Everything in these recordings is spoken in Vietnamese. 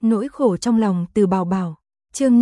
Nỗi khổ trong lòng Từ Bảo Bảo. Chương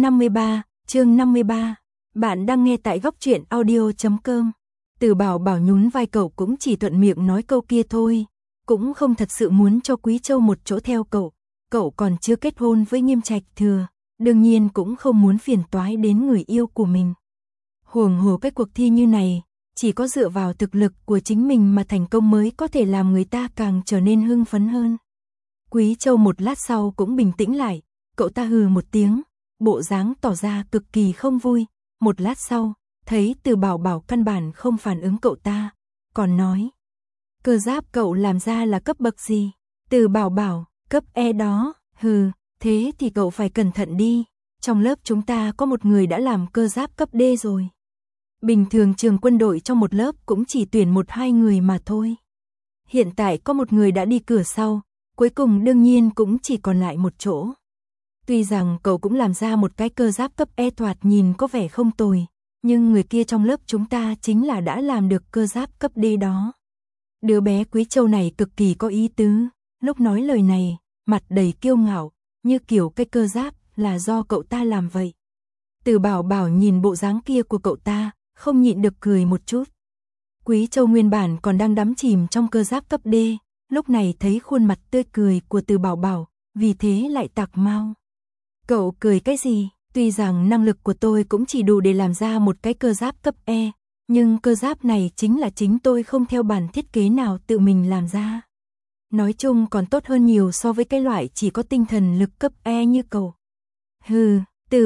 53. Bạn đang nghe tại góc truyện audio.com. Từ Bảo Bảo nhún vai, cậu cũng chỉ thuận miệng nói câu kia thôi, cũng không thật sự muốn cho Quý Châu một chỗ theo cậu. Cậu còn chưa kết hôn với Nghiêm Trạch Thừa, đương nhiên cũng không muốn phiền toái đến người yêu của mình. Huống hồ cái cuộc thi như này, chỉ có dựa vào thực lực của chính mình mà thành công mới có thể làm người ta càng trở nên hưng phấn hơn. Quý Châu một lát sau cũng bình tĩnh lại, cậu ta hừ một tiếng, bộ dáng tỏ ra cực kỳ không vui. Một lát sau, thấy Từ Bảo Bảo căn bản không phản ứng cậu ta, còn nói: cơ giáp cậu làm ra là cấp bậc gì? Từ Bảo Bảo: cấp E đó. Hừ, thế thì cậu phải cẩn thận đi, trong lớp chúng ta có một người đã làm cơ giáp cấp D rồi. Bình thường trường quân đội trong một lớp cũng chỉ tuyển 1-2 người mà thôi. Hiện tại có một người đã đi cửa sau, cuối cùng đương nhiên cũng chỉ còn lại một chỗ. Tuy rằng cậu cũng làm ra một cái cơ giáp cấp E thoạt nhìn có vẻ không tồi, nhưng người kia trong lớp chúng ta chính là đã làm được cơ giáp cấp D đó. Đứa bé Quý Châu này cực kỳ có ý tứ, lúc nói lời này, mặt đầy kiêu ngạo, như kiểu cái cơ giáp là do cậu ta làm vậy. Từ Bảo Bảo nhìn bộ dáng kia của cậu ta, không nhịn được cười một chút. Quý Châu nguyên bản còn đang đắm chìm trong cơ giáp cấp D, lúc này thấy khuôn mặt tươi cười của Từ Bảo Bảo, vì thế lại tạc mau. Cậu cười cái gì? Tuy rằng năng lực của tôi cũng chỉ đủ để làm ra một cái cơ giáp cấp E, nhưng cơ giáp này chính là chính tôi không theo bản thiết kế nào tự mình làm ra. Nói chung còn tốt hơn nhiều so với cái loại chỉ có tinh thần lực cấp E như cậu. Hừ, Từ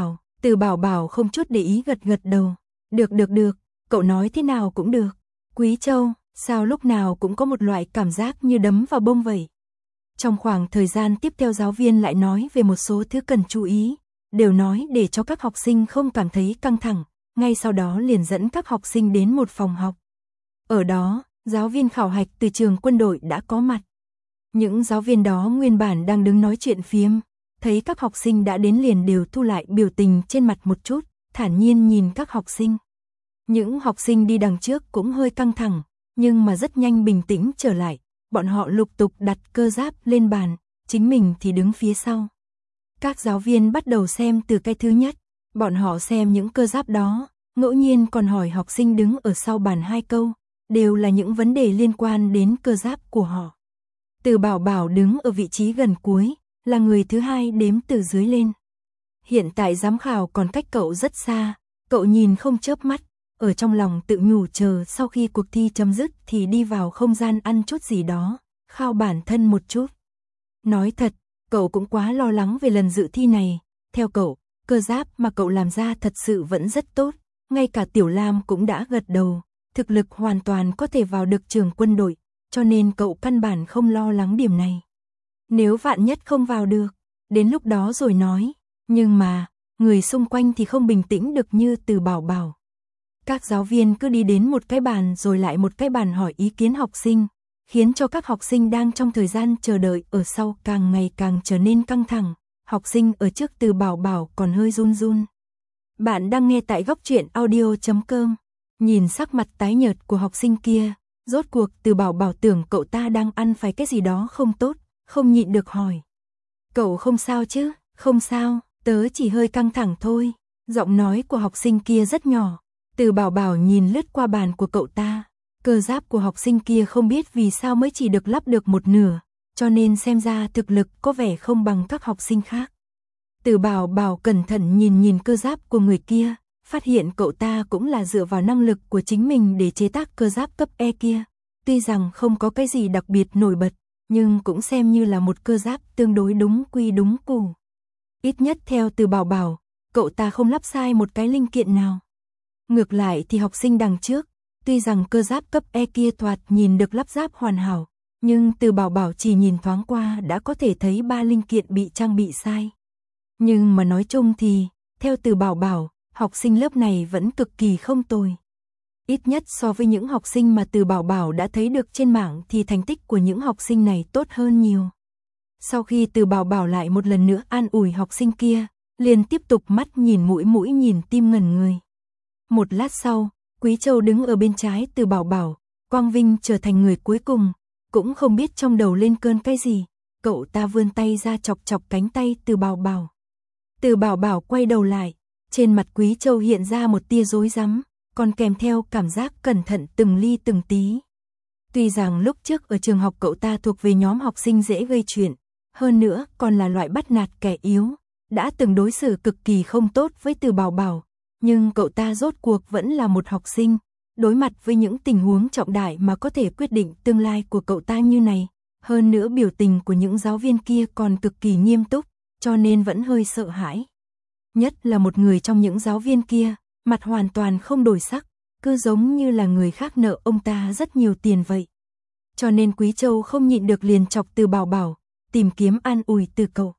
Bảo Bảo không chút để ý gật gật đầu. Được, cậu nói thế nào cũng được. Quý Châu, sao lúc nào cũng có một loại cảm giác như đấm vào bông vậy? Trong khoảng thời gian tiếp theo giáo viên lại nói về một số thứ cần chú ý, đều nói để cho các học sinh không cảm thấy căng thẳng, ngay sau đó liền dẫn các học sinh đến một phòng học. Ở đó, giáo viên khảo hạch từ trường quân đội đã có mặt. Những giáo viên đó nguyên bản đang đứng nói chuyện phiếm, thấy các học sinh đã đến liền đều thu lại biểu tình trên mặt một chút, thản nhiên nhìn các học sinh. Những học sinh đi đằng trước cũng hơi căng thẳng, nhưng mà rất nhanh bình tĩnh trở lại, bọn họ lục tục đặt cơ giáp lên bàn, chính mình thì đứng phía sau. Các giáo viên bắt đầu xem từ cái thứ nhất, bọn họ xem những cơ giáp đó, ngẫu nhiên còn hỏi học sinh đứng ở sau bàn 2 câu, đều là những vấn đề liên quan đến cơ giáp của họ. Từ Bảo Bảo đứng ở vị trí gần cuối, là người thứ 2 đếm từ dưới lên. Hiện tại giám khảo còn cách cậu rất xa, cậu nhìn không chớp mắt, ở trong lòng tự nhủ chờ sau khi cuộc thi chấm dứt thì đi vào không gian ăn chút gì đó, khao bản thân một chút. Nói thật, cậu cũng quá lo lắng về lần dự thi này, theo cậu, cơ giáp mà cậu làm ra thật sự vẫn rất tốt, ngay cả Tiểu Lam cũng đã gật đầu, thực lực hoàn toàn có thể vào được trường quân đội, cho nên cậu căn bản không lo lắng điểm này. Nếu vạn nhất không vào được, đến lúc đó rồi nói, nhưng mà, người xung quanh thì không bình tĩnh được như Từ Bảo Bảo. Các giáo viên cứ đi đến một cái bàn rồi lại một cái bàn hỏi ý kiến học sinh, khiến cho các học sinh đang trong thời gian chờ đợi ở sau càng ngày càng trở nên căng thẳng, học sinh ở trước Từ Bảo Bảo còn hơi run run. Bạn đang nghe tại góc truyện audio.com, nhìn sắc mặt tái nhợt của học sinh kia, rốt cuộc Từ Bảo Bảo tưởng cậu ta đang ăn phải cái gì đó không tốt, không nhịn được hỏi. Cậu không sao chứ? Không sao, tớ chỉ hơi căng thẳng thôi. Giọng nói của học sinh kia rất nhỏ. Từ Bảo Bảo nhìn lướt qua bàn của cậu ta, cơ giáp của học sinh kia không biết vì sao mới chỉ được lắp được một nửa, cho nên xem ra thực lực có vẻ không bằng các học sinh khác. Từ Bảo Bảo cẩn thận nhìn cơ giáp của người kia, phát hiện cậu ta cũng là dựa vào năng lực của chính mình để chế tác cơ giáp cấp E kia. Tuy rằng không có cái gì đặc biệt nổi bật, nhưng cũng xem như là một cơ giáp tương đối đúng quy đúng củ. Ít nhất theo Từ Bảo Bảo, cậu ta không lắp sai một cái linh kiện nào. Ngược lại thì học sinh đằng trước, tuy rằng cơ giáp cấp E kia thoạt nhìn được lắp ráp hoàn hảo, nhưng Từ Bảo Bảo chỉ nhìn thoáng qua đã có thể thấy 3 linh kiện bị trang bị sai. Nhưng mà nói chung thì, theo Từ Bảo Bảo, học sinh lớp này vẫn cực kỳ không tồi. Ít nhất so với những học sinh mà Từ Bảo Bảo đã thấy được trên mạng thì thành tích của những học sinh này tốt hơn nhiều. Sau khi Từ Bảo Bảo lại một lần nữa an ủi học sinh kia, liền tiếp tục mắt nhìn mũi nhìn tim ngẩn người. Một lát sau, Quý Châu đứng ở bên trái Từ Bảo Bảo, Quang Vinh trở thành người cuối cùng, cũng không biết trong đầu lên cơn cái gì, cậu ta vươn tay ra chọc chọc cánh tay Từ Bảo Bảo. Từ Bảo Bảo quay đầu lại, trên mặt Quý Châu hiện ra một tia rối rắm, còn kèm theo cảm giác cẩn thận từng ly từng tí. Tuy rằng lúc trước ở trường học cậu ta thuộc về nhóm học sinh dễ gây chuyện, hơn nữa còn là loại bắt nạt kẻ yếu, đã từng đối xử cực kỳ không tốt với Từ Bảo Bảo, nhưng cậu ta rốt cuộc vẫn là một học sinh, đối mặt với những tình huống trọng đại mà có thể quyết định tương lai của cậu ta như này, hơn nữa biểu tình của những giáo viên kia còn cực kỳ nghiêm túc, cho nên vẫn hơi sợ hãi. Nhất là một người trong những giáo viên kia, mặt hoàn toàn không đổi sắc, cứ giống như là người khác nợ ông ta rất nhiều tiền vậy. Cho nên Quý Châu không nhịn được liền chọc Từ Bảo Bảo, tìm kiếm an ủi từ cậu.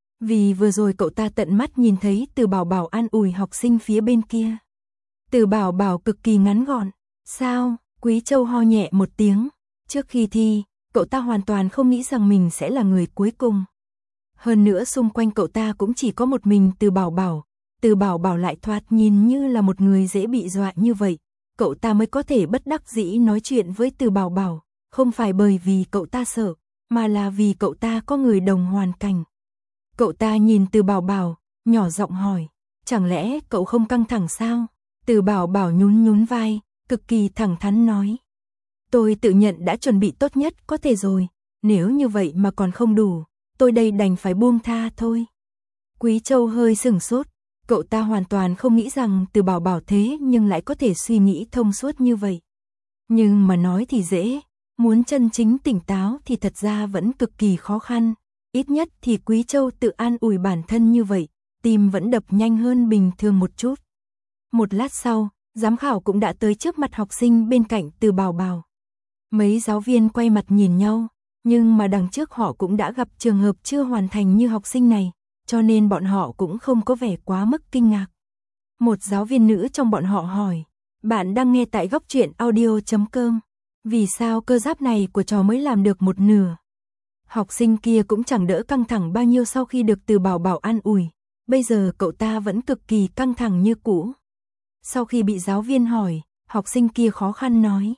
Vì vừa rồi cậu ta tận mắt nhìn thấy Từ Bảo Bảo an ủi học sinh phía bên kia. Từ Bảo Bảo cực kỳ ngắn gọn. Sao? Quý Châu ho nhẹ một tiếng. Trước khi thi, cậu ta hoàn toàn không nghĩ rằng mình sẽ là người cuối cùng. Hơn nữa xung quanh cậu ta cũng chỉ có một mình Từ Bảo Bảo. Từ Bảo Bảo lại thoạt nhìn như là một người dễ bị dọa như vậy. Cậu ta mới có thể bất đắc dĩ nói chuyện với Từ Bảo Bảo. Không phải bởi vì cậu ta sợ, mà là vì cậu ta có người đồng hoàn cảnh. Cậu ta nhìn Từ Bảo Bảo, nhỏ giọng hỏi, chẳng lẽ cậu không căng thẳng sao? Từ Bảo Bảo nhún nhún vai, cực kỳ thẳng thắn nói. Tôi tự nhận đã chuẩn bị tốt nhất có thể rồi, nếu như vậy mà còn không đủ, tôi đây đành phải buông tha thôi. Quý Châu hơi sửng sốt, cậu ta hoàn toàn không nghĩ rằng Từ Bảo Bảo thế nhưng lại có thể suy nghĩ thông suốt như vậy. Nhưng mà nói thì dễ, muốn chân chính tỉnh táo thì thật ra vẫn cực kỳ khó khăn. Ít nhất thì Quý Châu tự an ủi bản thân như vậy, tim vẫn đập nhanh hơn bình thường một chút. Một lát sau, giám khảo cũng đã tới trước mặt học sinh bên cạnh Từ Bảo Bảo. Mấy giáo viên quay mặt nhìn nhau, nhưng mà đằng trước họ cũng đã gặp trường hợp chưa hoàn thành như học sinh này, cho nên bọn họ cũng không có vẻ quá mức kinh ngạc. Một giáo viên nữ trong bọn họ hỏi, bạn đang nghe tại Góc Truyện Audio.com, vì sao cơ giáp này của trò mới làm được một nửa? Học sinh kia cũng chẳng đỡ căng thẳng bao nhiêu sau khi được Từ Bảo Bảo an ủi, bây giờ cậu ta vẫn cực kỳ căng thẳng như cũ. Sau khi bị giáo viên hỏi, học sinh kia khó khăn nói,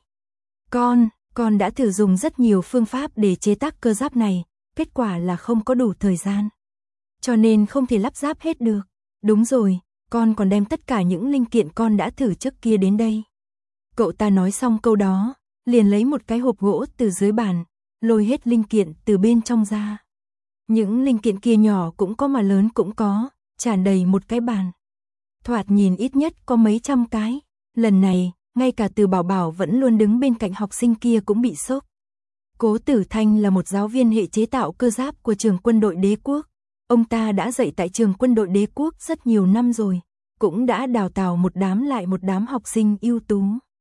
con đã thử dùng rất nhiều phương pháp để chế tác cơ giáp này, kết quả là không có đủ thời gian. Cho nên không thể lắp ráp hết được. Đúng rồi, con còn đem tất cả những linh kiện con đã thử trước kia đến đây. Cậu ta nói xong câu đó, liền lấy một cái hộp gỗ từ dưới bàn, lôi hết linh kiện từ bên trong ra. Những linh kiện kia nhỏ cũng có mà lớn cũng có, tràn đầy một cái bàn. Thoạt nhìn ít nhất có mấy trăm cái. Lần này, ngay cả Từ Bảo Bảo vẫn luôn đứng bên cạnh học sinh kia cũng bị sốc. Cố Tử Thanh là một giáo viên hệ chế tạo cơ giáp của trường quân đội Đế quốc. Ông ta đã dạy tại trường quân đội Đế quốc rất nhiều năm rồi, cũng đã đào tạo một đám lại một đám học sinh ưu tú.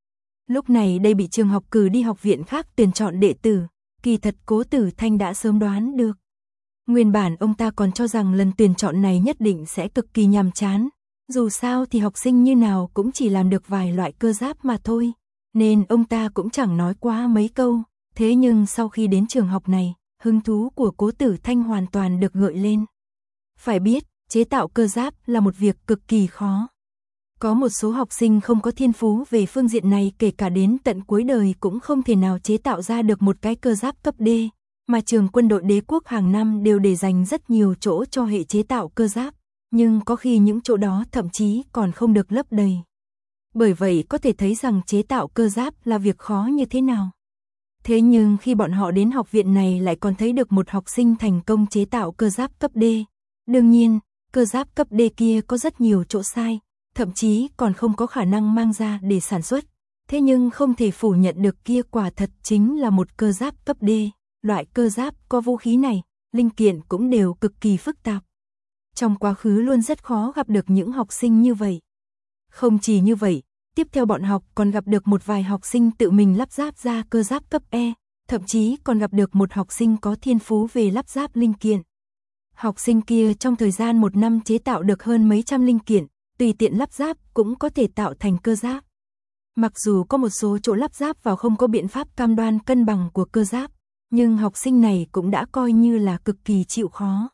Lúc này đây bị trường học cử đi học viện khác tuyển chọn đệ tử, kỳ thật Cố Tử Thanh đã sớm đoán được. Nguyên bản ông ta còn cho rằng lần tuyển chọn này nhất định sẽ cực kỳ nhàm chán, dù sao thì học sinh như nào cũng chỉ làm được vài loại cơ giáp mà thôi, nên ông ta cũng chẳng nói quá mấy câu. Thế nhưng sau khi đến trường học này, hứng thú của Cố Tử Thanh hoàn toàn được gợi lên. Phải biết, chế tạo cơ giáp là một việc cực kỳ khó. Có một số học sinh không có thiên phú về phương diện này, kể cả đến tận cuối đời cũng không thể nào chế tạo ra được một cái cơ giáp cấp D, mà trường quân đội Đế quốc hàng năm đều để dành rất nhiều chỗ cho hệ chế tạo cơ giáp, nhưng có khi những chỗ đó thậm chí còn không được lấp đầy. Bởi vậy có thể thấy rằng chế tạo cơ giáp là việc khó như thế nào. Thế nhưng khi bọn họ đến học viện này lại còn thấy được một học sinh thành công chế tạo cơ giáp cấp D. Đương nhiên, cơ giáp cấp D kia có rất nhiều chỗ sai, thậm chí còn không có khả năng mang ra để sản xuất. Thế nhưng không thể phủ nhận được kia quả thật chính là một cơ giáp cấp D. Loại cơ giáp có vũ khí này, linh kiện cũng đều cực kỳ phức tạp. Trong quá khứ luôn rất khó gặp được những học sinh như vậy. Không chỉ như vậy, tiếp theo bọn học còn gặp được một vài học sinh tự mình lắp ráp ra cơ giáp cấp E, thậm chí còn gặp được một học sinh có thiên phú về lắp ráp linh kiện. Học sinh kia trong thời gian một năm chế tạo được hơn mấy trăm linh kiện, tùy tiện lắp ráp cũng có thể tạo thành cơ giáp. Mặc dù có một số chỗ lắp ráp vào không có biện pháp cam đoan cân bằng của cơ giáp, nhưng học sinh này cũng đã coi như là cực kỳ chịu khó.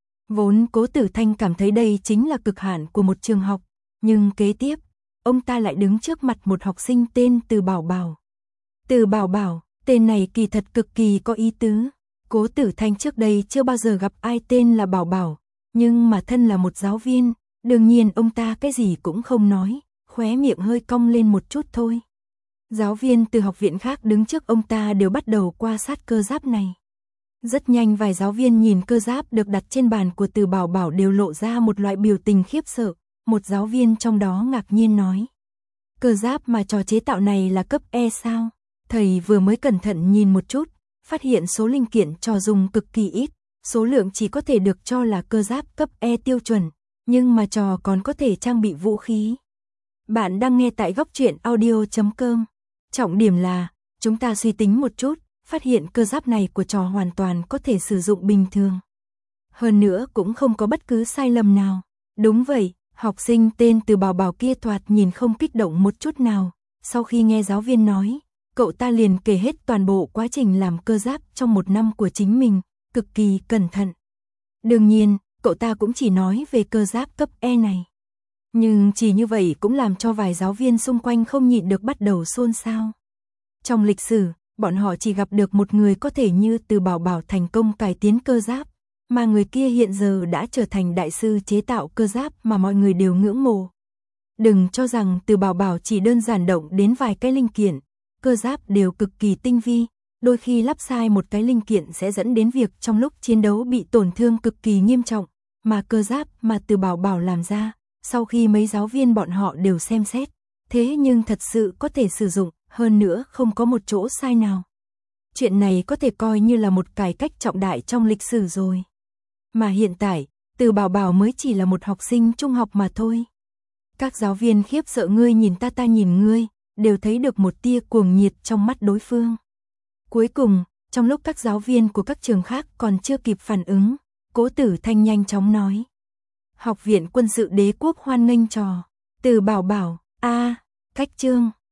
Vốn Cố Tử Thanh cảm thấy đây chính là cực hạn của một trường học, nhưng kế tiếp, ông ta lại đứng trước mặt một học sinh tên Từ Bảo Bảo. Từ Bảo Bảo, tên này kỳ thật cực kỳ có ý tứ. Cố Tử Thanh trước đây chưa bao giờ gặp ai tên là Bảo Bảo, nhưng mà thân là một giáo viên, đương nhiên ông ta cái gì cũng không nói, khóe miệng hơi cong lên một chút thôi. Giáo viên từ học viện khác đứng trước ông ta đều bắt đầu quan sát cơ giáp này. Rất nhanh vài giáo viên nhìn cơ giáp được đặt trên bàn của Từ Bảo Bảo đều lộ ra một loại biểu tình khiếp sợ, một giáo viên trong đó ngạc nhiên nói. Cơ giáp mà trò chế tạo này là cấp E sao? Thầy vừa mới cẩn thận nhìn một chút, phát hiện số linh kiện trò dùng cực kỳ ít, số lượng chỉ có thể được cho là cơ giáp cấp E tiêu chuẩn, nhưng mà trò còn có thể trang bị vũ khí. Bạn đang nghe tại góc truyện audio.com. Trọng điểm là, chúng ta suy tính một chút, phát hiện cơ giáp này của trò hoàn toàn có thể sử dụng bình thường. Hơn nữa cũng không có bất cứ sai lầm nào. Đúng vậy, học sinh tên Từ Bảo Bảo kia thoạt nhìn không kích động một chút nào. Sau khi nghe giáo viên nói, cậu ta liền kể hết toàn bộ quá trình làm cơ giáp trong một năm của chính mình, cực kỳ cẩn thận. Đương nhiên, cậu ta cũng chỉ nói về cơ giáp cấp E này. Nhưng chỉ như vậy cũng làm cho vài giáo viên xung quanh không nhịn được bắt đầu xôn xao. Trong lịch sử, bọn họ chỉ gặp được một người có thể như Từ Bảo Bảo thành công cải tiến cơ giáp, mà người kia hiện giờ đã trở thành đại sư chế tạo cơ giáp mà mọi người đều ngưỡng mộ. Đừng cho rằng Từ Bảo Bảo chỉ đơn giản động đến vài cái linh kiện, cơ giáp đều cực kỳ tinh vi, đôi khi lắp sai một cái linh kiện sẽ dẫn đến việc trong lúc chiến đấu bị tổn thương cực kỳ nghiêm trọng, mà cơ giáp mà Từ Bảo Bảo làm ra, sau khi mấy giáo viên bọn họ đều xem xét, thế nhưng thật sự có thể sử dụng, hơn nữa không có một chỗ sai nào. Chuyện này có thể coi như là một cải cách trọng đại trong lịch sử rồi. Mà hiện tại, Từ Bảo Bảo mới chỉ là một học sinh trung học mà thôi. Các giáo viên khiếp sợ ngươi nhìn ta nhìn ngươi, đều thấy được một tia cuồng nhiệt trong mắt đối phương. Cuối cùng, trong lúc các giáo viên của các trường khác còn chưa kịp phản ứng, Cố Tử Thanh nhanh chóng nói. Học viện Quân sự Đế quốc hoan nghênh trò Từ Bảo Bảo, cách chương